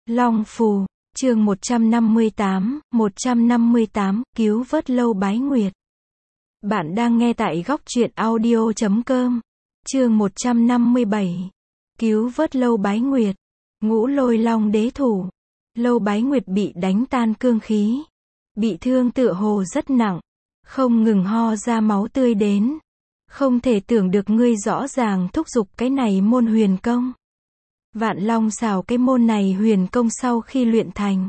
Long Phù, chương 158, cứu vớt Lâu Bái Nguyệt. Bạn đang nghe tại góc truyện audio.com. Chương 157. Cứu vớt Lâu Bái Nguyệt. Ngũ Lôi Long đế thủ. Lâu Bái Nguyệt bị đánh tan cương khí. Bị thương tựa hồ rất nặng. Không ngừng ho ra máu tươi đến. Không thể tưởng được ngươi rõ ràng thúc giục cái này môn huyền công. Vạn Long xào cái môn này huyền công sau khi luyện thành.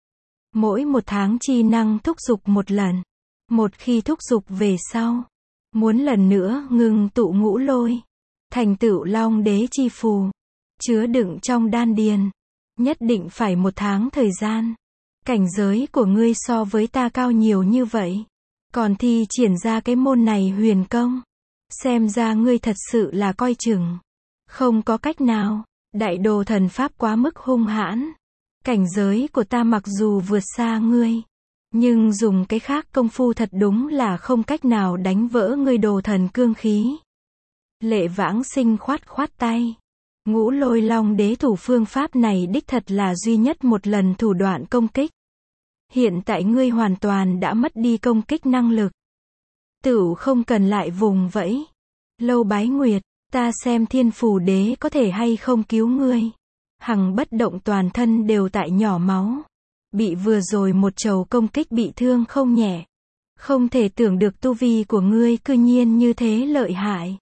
Mỗi một tháng chi năng thúc giục một lần. Một khi thúc giục về sau. Muốn lần nữa ngừng tụ ngũ lôi. Thành tựu Long đế chi phù. Chứa đựng trong đan điền. Nhất định phải một tháng thời gian. Cảnh giới của ngươi so với ta cao nhiều như vậy. Còn thi triển ra cái môn này huyền công. Xem ra ngươi thật sự là coi chừng. Không có cách nào. Đại đồ thần pháp quá mức hung hãn. Cảnh giới của ta mặc dù vượt xa ngươi. Nhưng dùng cái khác công phu thật đúng là không cách nào đánh vỡ ngươi đồ thần cương khí. Lệ Vãng Sinh khoát khoát tay. Ngũ Lôi Long đế thủ phương pháp này đích thật là duy nhất một lần thủ đoạn công kích. Hiện tại ngươi hoàn toàn đã mất đi công kích năng lực. Tửu không cần lại vùng vẫy. Lâu Bái Nguyệt, ta xem Thiên Phù đế có thể hay không cứu ngươi. Hằng bất động toàn thân đều tại nhỏ máu. Bị vừa rồi một trầu công kích bị thương không nhẹ. Không thể tưởng được tu vi của ngươi cư nhiên như thế lợi hại.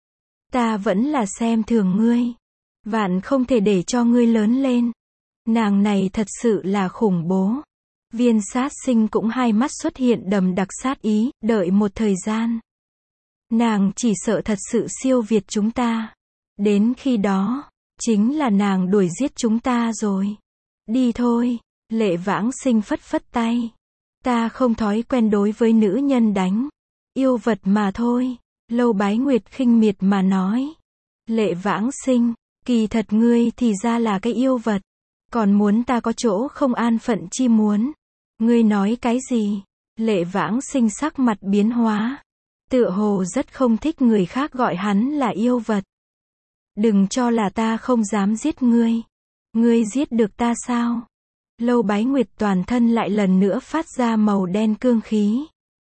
Ta vẫn là xem thường ngươi. Vạn không thể để cho ngươi lớn lên. Nàng này thật sự là khủng bố. Viên Sát Sinh cũng hai mắt xuất hiện đầm đặc sát ý, đợi một thời gian. Nàng chỉ sợ thật sự siêu việt chúng ta. Đến khi đó, chính là nàng đuổi giết chúng ta rồi. Đi thôi, Lệ Vãng Sinh phất phất tay. Ta không thói quen đối với nữ nhân đánh. Yêu vật mà thôi. Lâu Bái Nguyệt khinh miệt mà nói. Lệ Vãng Sinh, kỳ thật ngươi thì ra là cái yêu vật. Còn muốn ta có chỗ không an phận chi muốn. Ngươi nói cái gì? Lệ Vãng Sinh sắc mặt biến hóa. Tựa hồ rất không thích người khác gọi hắn là yêu vật. Đừng cho là ta không dám giết ngươi. Ngươi giết được ta sao? Lâu Bái Nguyệt toàn thân lại lần nữa phát ra màu đen cương khí.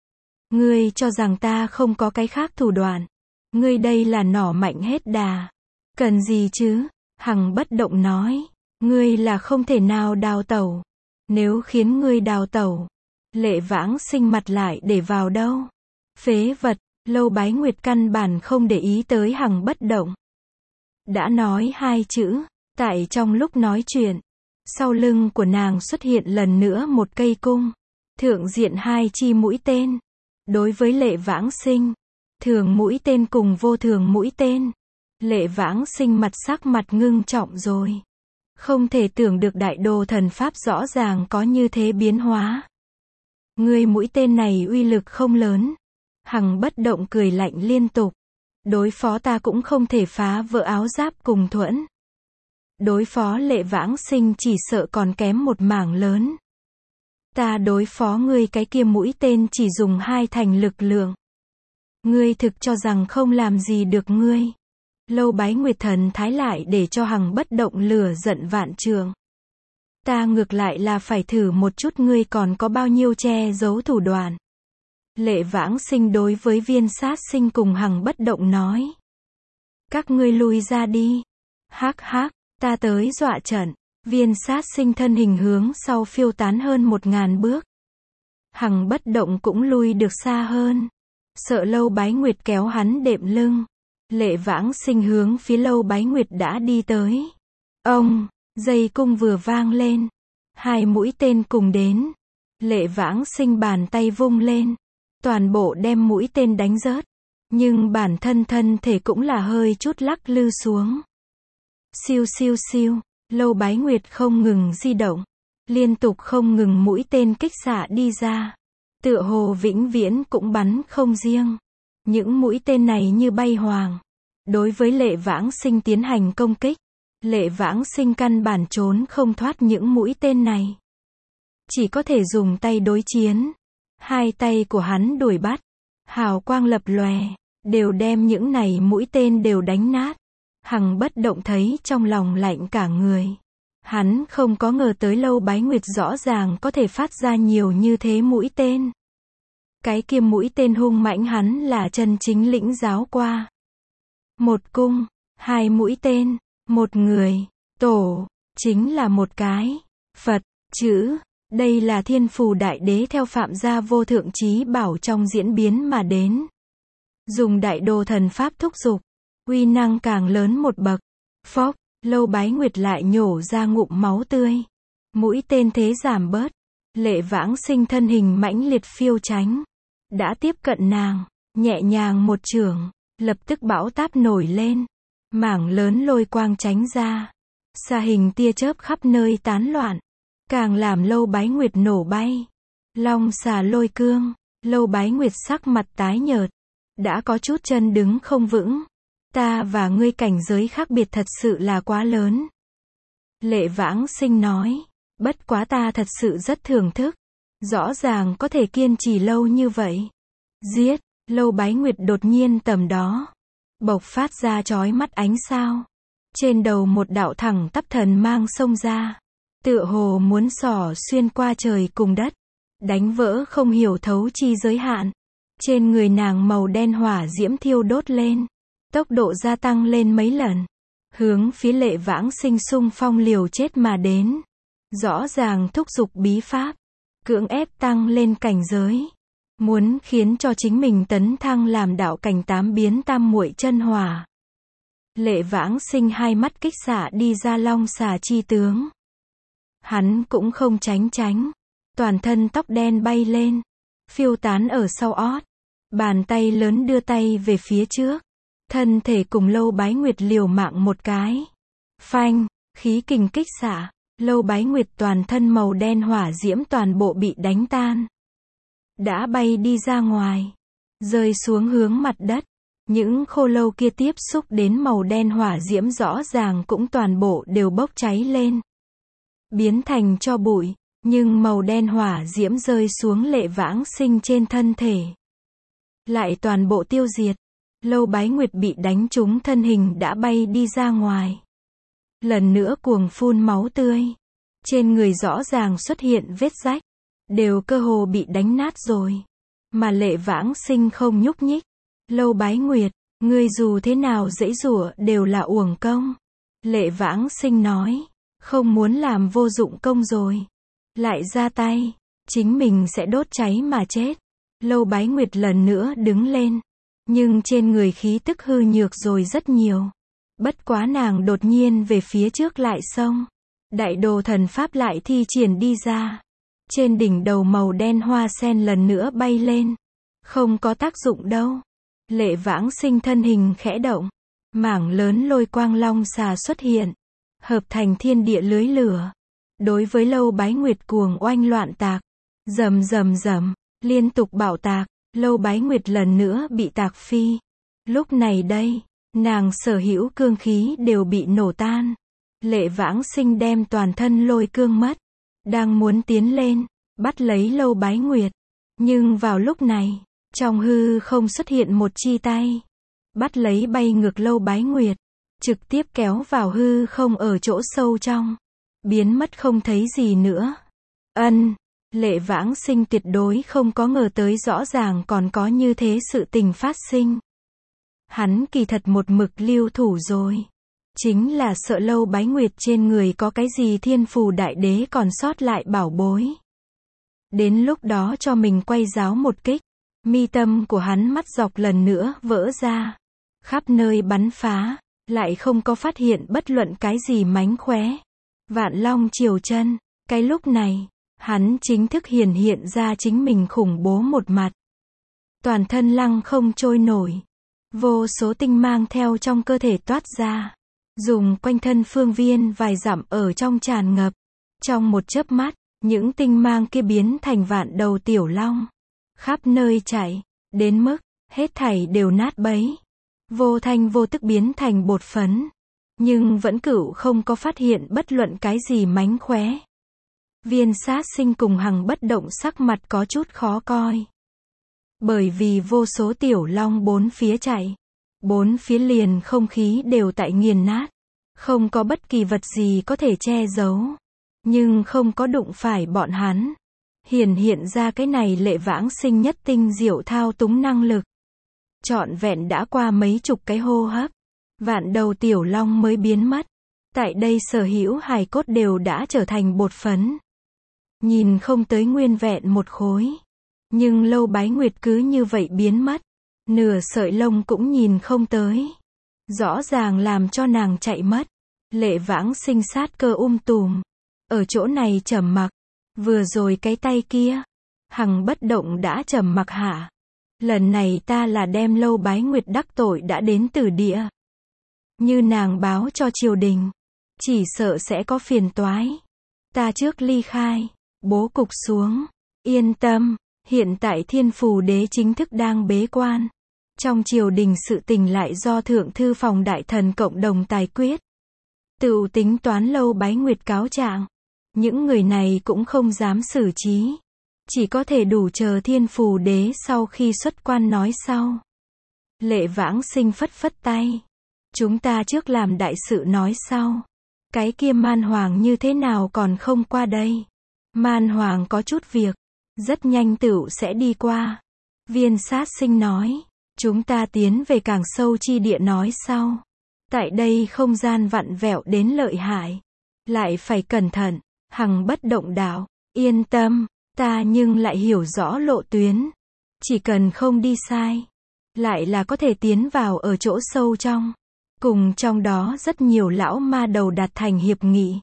Ngươi cho rằng ta không có cái khác thủ đoạn. Ngươi đây là nỏ mạnh hết đà. Cần gì chứ? Hằng bất động nói. Ngươi là không thể nào đào tẩu. Nếu khiến ngươi đào tẩu. Lệ Vãng Sinh mặt lại để vào đâu? Phế vật. Lâu Bái Nguyệt căn bản không để ý tới Hằng bất động. Đã nói hai chữ. Tại trong lúc nói chuyện. Sau lưng của nàng xuất hiện lần nữa một cây cung. Thượng diện hai chi mũi tên. Đối với Lệ Vãng Sinh. Thường mũi tên cùng vô thường mũi tên. Lệ Vãng Sinh sắc mặt ngưng trọng rồi. Không thể tưởng được đại đồ thần pháp rõ ràng có như thế biến hóa. Ngươi mũi tên này uy lực không lớn. Hằng bất động cười lạnh liên tục. Đối phó ta cũng không thể phá vỡ áo giáp cùng thuẫn. Đối phó Lệ Vãng Sinh chỉ sợ còn kém một mảng lớn. Ta đối phó ngươi cái kia mũi tên chỉ dùng 2/3 lực lượng. Ngươi thực cho rằng không làm gì được ngươi. Lâu Bái Nguyệt thần thái lại để cho Hằng bất động lửa giận vạn trượng. Ta ngược lại là phải thử một chút ngươi còn có bao nhiêu che giấu thủ đoạn. Lệ Vãng Sinh đối với Viên Sát Sinh cùng Hằng bất động nói. Các ngươi lui ra đi. Hắc hắc, ta tới dọa trận. Viên Sát Sinh thân hình hướng sau phiêu tán hơn 1000 bước. Hằng bất động cũng lui được xa hơn. Sợ Lâu Bái Nguyệt kéo hắn đệm lưng. Lệ Vãng Sinh hướng phía Lâu Bái Nguyệt đã đi tới. Ông, dây cung vừa vang lên. Hai mũi tên cùng đến. Lệ Vãng Sinh bàn tay vung lên. Toàn bộ đem mũi tên đánh rớt. Nhưng bản thân thân thể cũng là hơi chút lắc lư xuống. Siêu siêu siêu. Lâu Bái Nguyệt không ngừng di động. Liên tục không ngừng mũi tên kích xạ đi ra. Tựa hồ vĩnh viễn cũng bắn không riêng. Những mũi tên này như bay hoàng. Đối với Lệ Vãng Sinh tiến hành công kích. Lệ Vãng Sinh căn bản trốn không thoát những mũi tên này. Chỉ có thể dùng tay đối chiến. Hai tay của hắn đuổi bắt. Hào quang lập lòe. Đều đem những này mũi tên đều đánh nát. Hằng bất động thấy trong lòng lạnh cả người. Hắn không có ngờ tới Lâu Bái Nguyệt rõ ràng có thể phát ra nhiều như thế mũi tên. Cái kia mũi tên hung mãnh hắn là chân chính lĩnh giáo qua. Một cung, hai mũi tên, một người, tổ, chính là một cái, Phật, chữ. Đây là Thiên Phù Đại Đế theo Phạm gia vô thượng chí bảo trong diễn biến mà đến. Dùng đại đồ thần pháp thúc giục, uy năng càng lớn một bậc. Phốc, Lâu Bái Nguyệt lại nhổ ra ngụm máu tươi. Mũi tên thế giảm bớt. Lệ Vãng Sinh thân hình mãnh liệt phiêu tránh. Đã tiếp cận nàng, nhẹ nhàng một chưởng, lập tức bão táp nổi lên. Mảng lớn lôi quang tránh ra. Xa hình tia chớp khắp nơi tán loạn. Càng làm Lâu Bái Nguyệt nổ bay. Long xà lôi cương, Lâu Bái Nguyệt sắc mặt tái nhợt. Đã có chút chân đứng không vững. Ta và ngươi cảnh giới khác biệt thật sự là quá lớn. Lệ Vãng Sinh nói. Bất quá ta thật sự rất thưởng thức. Rõ ràng có thể kiên trì lâu như vậy. Giết, Lâu Bái Nguyệt đột nhiên tầm đó. Bộc phát ra chói mắt ánh sao. Trên đầu một đạo thẳng tắp thần mang xông ra. Tựa hồ muốn xỏ xuyên qua trời cùng đất. Đánh vỡ không hiểu thấu chi giới hạn. Trên người nàng màu đen hỏa diễm thiêu đốt lên. Tốc độ gia tăng lên mấy lần. Hướng phía Lệ Vãng Sinh xung phong liều chết mà đến. Rõ ràng thúc giục bí pháp. Cưỡng ép tăng lên cảnh giới. Muốn khiến cho chính mình tấn thăng làm đạo cảnh 8 biến tam muội chân hỏa. Lệ Vãng Sinh hai mắt kích xạ đi ra long xà chi tướng. Hắn cũng không tránh. Toàn thân tóc đen bay lên. Phiêu tán ở sau ót. Bàn tay lớn đưa tay về phía trước. Thân thể cùng Lâu Bái Nguyệt liều mạng một cái. Phanh, khí kình kích xạ. Lâu Bái Nguyệt toàn thân màu đen hỏa diễm toàn bộ bị đánh tan. Đã bay đi ra ngoài. Rơi xuống hướng mặt đất. Những khô lâu kia tiếp xúc đến màu đen hỏa diễm rõ ràng cũng toàn bộ đều bốc cháy lên. Biến thành tro bụi. Nhưng màu đen hỏa diễm rơi xuống Lệ Vãng Sinh trên thân thể. Lại toàn bộ tiêu diệt. Lâu Bái Nguyệt bị đánh trúng thân hình đã bay đi ra ngoài. Lần nữa cuồng phun máu tươi. Trên người rõ ràng xuất hiện vết rách. Đều cơ hồ bị đánh nát rồi. Mà Lệ Vãng Sinh không nhúc nhích. Lâu Bái Nguyệt, ngươi dù thế nào giãy giụa đều là uổng công. Lệ Vãng Sinh nói. Không muốn làm vô dụng công rồi. Lại ra tay. Chính mình sẽ đốt cháy mà chết. Lâu Bái Nguyệt lần nữa đứng lên. Nhưng trên người khí tức hư nhược rồi rất nhiều. Bất quá nàng đột nhiên về phía trước lại xông. Đại đồ thần pháp lại thi triển đi ra. Trên đỉnh đầu màu đen hoa sen lần nữa bay lên. Không có tác dụng đâu. Lệ Vãng Sinh thân hình khẽ động. Mảng lớn lôi quang long xà xuất hiện. Hợp thành thiên địa lưới lửa. Đối với Lâu Bái Nguyệt cuồng oanh loạn tạc. Rầm rầm rầm. Liên tục bạo tạc. Lâu Bái Nguyệt lần nữa bị tạc phi. Lúc này đây, nàng sở hữu cương khí đều bị nổ tan. Lệ Vãng Sinh đem toàn thân lôi cương mất. Đang muốn tiến lên, bắt lấy Lâu Bái Nguyệt. Nhưng vào lúc này, trong hư không xuất hiện một chi tay. Bắt lấy bay ngược Lâu Bái Nguyệt. Trực tiếp kéo vào hư không ở chỗ sâu trong. Biến mất không thấy gì nữa. Lệ Vãng Sinh tuyệt đối không có ngờ tới rõ ràng còn có như thế sự tình phát sinh. Hắn kỳ thật một mực lưu thủ rồi. Chính là sợ Lâu Bái Nguyệt trên người có cái gì Thiên Phù Đại Đế còn sót lại bảo bối. Đến lúc đó cho mình quay giáo một kích. Mi tâm của hắn mắt dọc lần nữa vỡ ra. Khắp nơi bắn phá. Lại không có phát hiện bất luận cái gì mánh khóe. Vạn Long Triều Chân. Cái lúc này. Hắn chính thức hiển hiện ra chính mình khủng bố một mặt. Toàn thân lăng không trôi nổi. Vô số tinh mang theo trong cơ thể toát ra. Dùng quanh thân phương viên vài dặm ở trong tràn ngập. Trong một chớp mắt, những tinh mang kia biến thành vạn đầu tiểu long. Khắp nơi chạy, đến mức, hết thảy đều nát bấy. Vô thanh vô tức biến thành bột phấn. Nhưng vẫn cửu không có phát hiện bất luận cái gì mánh khóe. Viên Sát Sinh cùng Hằng Bất Động sắc mặt có chút khó coi. Bởi vì vô số tiểu long bốn phía chạy. Bốn phía liền không khí đều tại nghiền nát. Không có bất kỳ vật gì có thể che giấu. Nhưng không có đụng phải bọn hắn. Hiện ra cái này Lệ Vãng Sinh nhất tinh diệu thao túng năng lực. Trọn vẹn đã qua mấy chục cái hô hấp. Vạn đầu tiểu long mới biến mất. Tại đây sở hữu hài cốt đều đã trở thành bột phấn. Nhìn không tới nguyên vẹn một khối. Nhưng Lâu Bái Nguyệt cứ như vậy biến mất. Nửa sợi lông cũng nhìn không tới. Rõ ràng làm cho nàng chạy mất. Lệ Vãng Sinh sát cơ tùm. Ở chỗ này trầm mặc. Vừa rồi cái tay kia. Hằng bất động đã trầm mặc hạ. Lần này ta là đem Lâu Bái Nguyệt đắc tội đã đến Tử Địa. Như nàng báo cho triều đình. Chỉ sợ sẽ có phiền toái. Ta trước ly khai. Bố cục xuống. Yên tâm. Hiện tại Thiên Phù Đế chính thức đang bế quan. Trong triều đình sự tình lại do Thượng Thư Phòng Đại Thần cộng đồng tài quyết. Tự tính toán Lâu Bái Nguyệt cáo trạng. Những người này cũng không dám xử trí. Chỉ có thể đủ chờ Thiên Phù Đế sau khi xuất quan nói sau. Lệ Vãng Sinh phất phất tay. Chúng ta trước làm đại sự nói sau. Cái kia Man Hoàng như thế nào còn không qua đây? Man Hoàng có chút việc. Rất nhanh tựu sẽ đi qua. Viên Sát Sinh nói. Chúng ta tiến về càng sâu chi địa nói sau. Tại đây không gian vặn vẹo đến lợi hại. Lại phải cẩn thận. Hằng bất động đạo. Yên tâm. Ta nhưng lại hiểu rõ lộ tuyến. Chỉ cần không đi sai. Lại là có thể tiến vào ở chỗ sâu trong. Cùng trong đó rất nhiều lão ma đầu đạt thành hiệp nghị.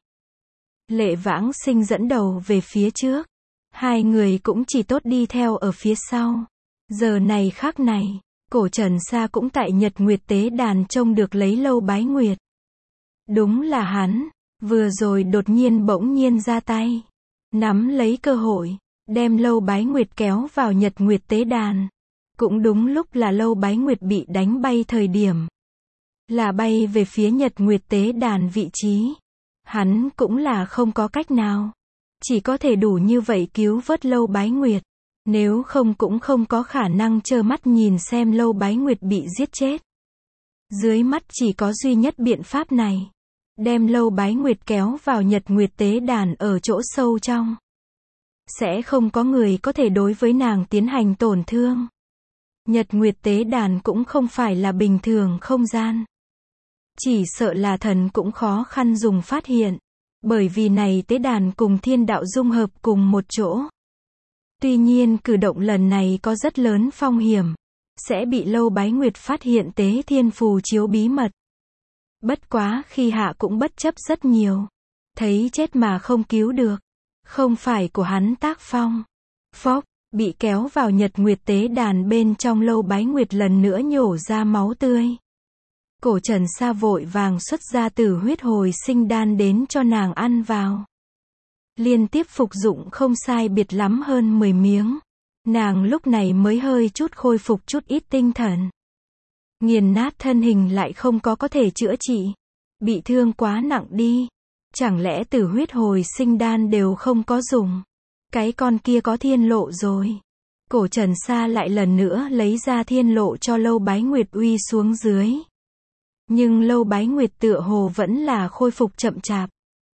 Lệ Vãng Sinh dẫn đầu về phía trước. Hai người cũng chỉ tốt đi theo ở phía sau. Giờ này khác này. Cổ Trần Sa cũng tại Nhật Nguyệt Tế Đàn trông được lấy Lâu Bái Nguyệt. Đúng là hắn. Vừa rồi đột nhiên bỗng nhiên ra tay. Nắm lấy cơ hội. Đem Lâu Bái Nguyệt kéo vào Nhật Nguyệt Tế Đàn. Cũng đúng lúc là Lâu Bái Nguyệt bị đánh bay thời điểm. Là bay về phía Nhật Nguyệt Tế Đàn vị trí. Hắn cũng là không có cách nào. Chỉ có thể đủ như vậy cứu vớt Lâu Bái Nguyệt. Nếu không cũng không có khả năng trơ mắt nhìn xem Lâu Bái Nguyệt bị giết chết. Dưới mắt chỉ có duy nhất biện pháp này. Đem Lâu Bái Nguyệt kéo vào Nhật Nguyệt Tế Đàn ở chỗ sâu trong. Sẽ không có người có thể đối với nàng tiến hành tổn thương. Nhật Nguyệt Tế Đàn cũng không phải là bình thường không gian. Chỉ sợ là thần cũng khó khăn dùng phát hiện. Bởi vì này tế đàn cùng thiên đạo dung hợp cùng một chỗ. Tuy nhiên cử động lần này có rất lớn phong hiểm. Sẽ bị Lâu Bái Nguyệt phát hiện tế thiên phù chiếu bí mật. Bất quá khi hạ cũng bất chấp rất nhiều. Thấy chết mà không cứu được. Không phải của hắn tác phong. Phốc, bị kéo vào Nhật Nguyệt Tế Đàn bên trong Lâu Bái Nguyệt lần nữa nhổ ra máu tươi. Cổ Trần Sa vội vàng xuất ra Tử Huyết Hồi Sinh Đan đến cho nàng ăn vào. Liên tiếp phục dụng không sai biệt lắm hơn 10 miếng. Nàng lúc này mới hơi chút khôi phục chút ít tinh thần. Nghiền nát thân hình lại không có thể chữa trị. Bị thương quá nặng đi. Chẳng lẽ Tử Huyết Hồi Sinh Đan đều không có dùng. Cái con kia có thiên lộ rồi. Cổ Trần Sa lại lần nữa lấy ra thiên lộ cho Lâu Bái Nguyệt uy xuống dưới. Nhưng Lâu Bái Nguyệt tựa hồ vẫn là khôi phục chậm chạp.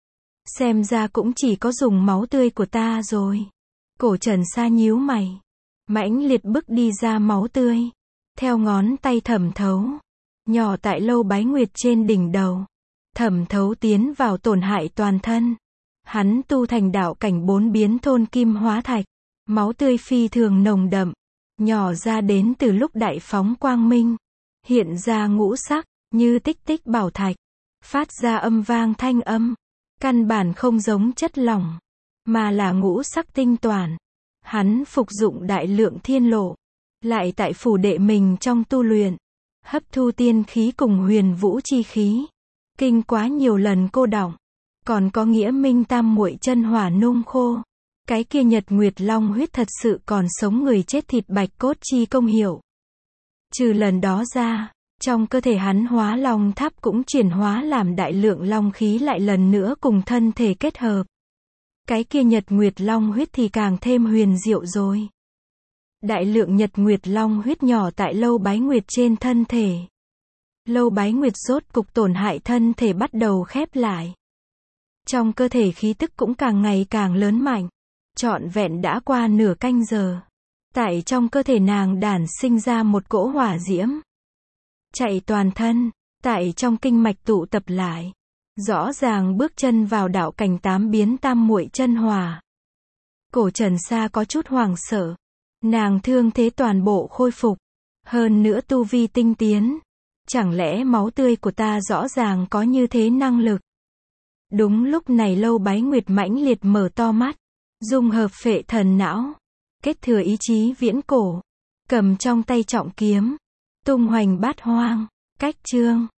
Xem ra cũng chỉ có dùng máu tươi của ta rồi. Cổ Trần Sa nhíu mày. Mãnh liệt bức đi ra máu tươi. Theo ngón tay thẩm thấu. Nhỏ tại Lâu Bái Nguyệt trên đỉnh đầu. Thẩm thấu tiến vào tổn hại toàn thân. Hắn tu thành đạo cảnh 4 biến thôn kim hóa thạch. Máu tươi phi thường nồng đậm. Nhỏ ra đến từ lúc đại phóng quang minh. Hiện ra ngũ sắc. Như tích tích bảo thạch. Phát ra âm vang thanh âm. Căn bản không giống chất lỏng. Mà là ngũ sắc tinh toàn. Hắn phục dụng đại lượng thiên lộ. Lại tại phủ đệ mình trong tu luyện. Hấp thu tiên khí cùng huyền vũ chi khí. Kinh quá nhiều lần cô đọng. Còn có nghĩa minh tam muội chân hỏa nung khô. Cái kia Nhật Nguyệt Long huyết thật sự còn sống người chết thịt bạch cốt chi công hiệu. Trừ lần đó ra. Trong cơ thể hắn hóa long tháp cũng chuyển hóa làm đại lượng long khí lại lần nữa cùng thân thể kết hợp. Cái kia Nhật Nguyệt Long huyết thì càng thêm huyền diệu rồi. Đại lượng Nhật Nguyệt Long huyết nhỏ tại Lâu Bái Nguyệt trên thân thể. Lâu Bái Nguyệt rốt cục tổn hại thân thể bắt đầu khép lại. Trong cơ thể khí tức cũng càng ngày càng lớn mạnh. Trọn vẹn đã qua nửa canh giờ. Tại trong cơ thể nàng đản sinh ra một cỗ hỏa diễm. Chạy toàn thân, tại trong kinh mạch tụ tập lại. Rõ ràng bước chân vào đạo cảnh 8 biến tam muội chân hỏa. Cổ Trần Sa có chút hoảng sợ. Nàng thương thế toàn bộ khôi phục. Hơn nữa tu vi tinh tiến. Chẳng lẽ máu tươi của ta rõ ràng có như thế năng lực? Đúng lúc này Lâu Bái Nguyệt mãnh liệt mở to mắt. Dung hợp phệ thần não. Kết thừa ý chí viễn cổ. Cầm trong tay trọng kiếm. Tung hoành bát hoang. Cách chương.